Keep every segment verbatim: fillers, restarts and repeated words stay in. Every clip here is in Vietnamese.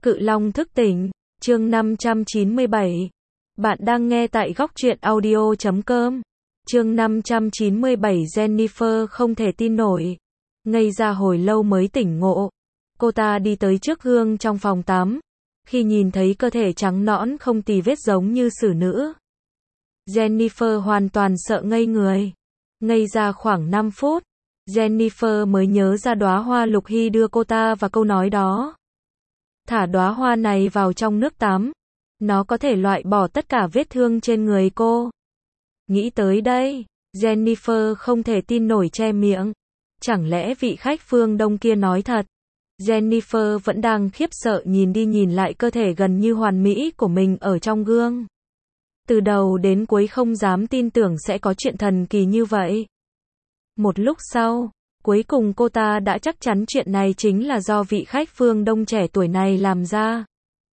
Cự Long thức tỉnh, chương năm trăm chín mươi bảy. Bạn đang nghe tại góc truyện audio chấm com. Chương năm trăm chín mươi bảy. Jennifer không thể tin nổi. Ngây ra hồi lâu mới tỉnh ngộ. Cô ta đi tới trước gương trong phòng tắm. Khi nhìn thấy cơ thể trắng nõn không tì vết giống như xử nữ, Jennifer hoàn toàn sợ ngây người. Ngây ra khoảng năm phút, Jennifer mới nhớ ra đóa hoa Lục Hy đưa cô ta và câu nói đó. Thả đóa hoa này vào trong nước tắm, nó có thể loại bỏ tất cả vết thương trên người cô. Nghĩ tới đây, Jennifer không thể tin nổi che miệng. Chẳng lẽ vị khách phương Đông kia nói thật? Jennifer vẫn đang khiếp sợ nhìn đi nhìn lại cơ thể gần như hoàn mỹ của mình ở trong gương. Từ đầu đến cuối không dám tin tưởng sẽ có chuyện thần kỳ như vậy. Một lúc sau, cuối cùng cô ta đã chắc chắn chuyện này chính là do vị khách phương Đông trẻ tuổi này làm ra.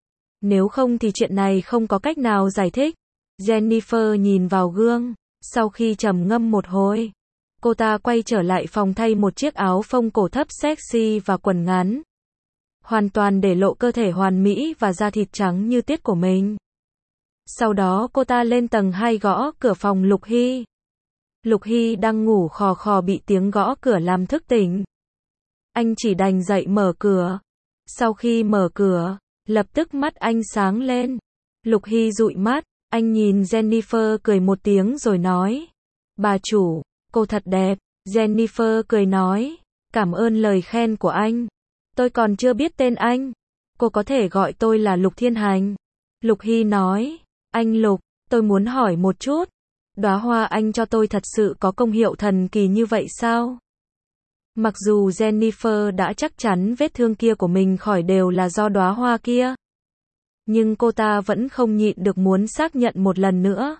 Nếu không thì chuyện này không có cách nào giải thích. Jennifer nhìn vào gương, sau khi trầm ngâm một hồi, cô ta quay trở lại phòng thay một chiếc áo phông cổ thấp sexy và quần ngắn, hoàn toàn để lộ cơ thể hoàn mỹ và da thịt trắng như tiết của mình. Sau đó cô ta lên tầng hai gõ cửa phòng Lục Hy. Lục Hy đang ngủ khò khò bị tiếng gõ cửa làm thức tỉnh. Anh chỉ đành dậy mở cửa. Sau khi mở cửa, lập tức mắt anh sáng lên. Lục Hy dụi mắt, anh nhìn Jennifer cười một tiếng rồi nói: "Bà chủ, cô thật đẹp." Jennifer cười nói: "Cảm ơn lời khen của anh. Tôi còn chưa biết tên anh. Cô có thể gọi tôi là Lục Thiên Hành." Lục Hy nói: "Anh Lục, tôi muốn hỏi một chút. Đóa hoa anh cho tôi thật sự có công hiệu thần kỳ như vậy sao?" Mặc dù Jennifer đã chắc chắn vết thương kia của mình khỏi đều là do đóa hoa kia, nhưng cô ta vẫn không nhịn được muốn xác nhận một lần nữa.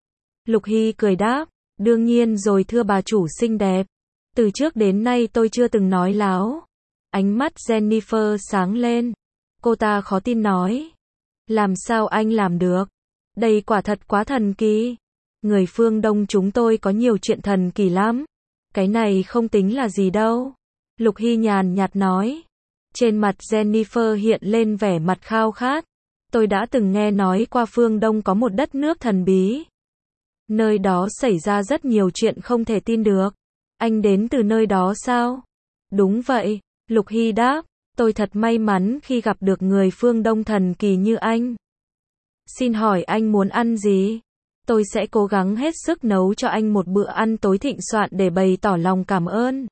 Lục Hy cười đáp: "Đương nhiên rồi thưa bà chủ xinh đẹp. Từ trước đến nay tôi chưa từng nói láo." Ánh mắt Jennifer sáng lên. Cô ta khó tin nói: "Làm sao anh làm được? Đây quả thật quá thần kỳ. Người phương Đông chúng tôi có nhiều chuyện thần kỳ lắm. Cái này không tính là gì đâu." Lục Hy nhàn nhạt nói. Trên mặt Jennifer hiện lên vẻ mặt khao khát. "Tôi đã từng nghe nói qua phương Đông có một đất nước thần bí. Nơi đó xảy ra rất nhiều chuyện không thể tin được. Anh đến từ nơi đó sao?" "Đúng vậy," Lục Hy đáp. "Tôi thật may mắn khi gặp được người phương Đông thần kỳ như anh. Xin hỏi anh muốn ăn gì? Tôi sẽ cố gắng hết sức nấu cho anh một bữa ăn tối thịnh soạn để bày tỏ lòng cảm ơn."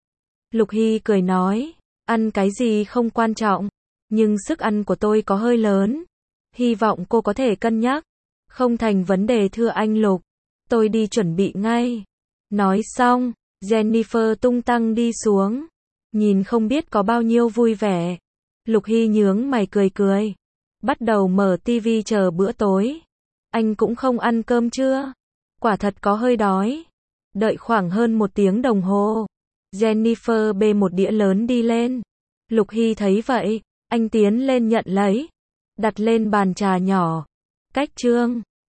Lục Hy cười nói: "Ăn cái gì không quan trọng, nhưng sức ăn của tôi có hơi lớn. Hy vọng cô có thể cân nhắc." "Không thành vấn đề thưa anh Lục. Tôi đi chuẩn bị ngay." Nói xong, Jennifer tung tăng đi xuống. Nhìn không biết có bao nhiêu vui vẻ. Lục Hy nhướng mày cười cười. Bắt đầu mở tivi chờ bữa tối. "Anh cũng không ăn cơm chưa?" "Quả thật có hơi đói." Đợi khoảng hơn một tiếng đồng hồ, Jennifer bê một đĩa lớn đi lên. Lục Hy thấy vậy, anh tiến lên nhận lấy, đặt lên bàn trà nhỏ. "Cách chương."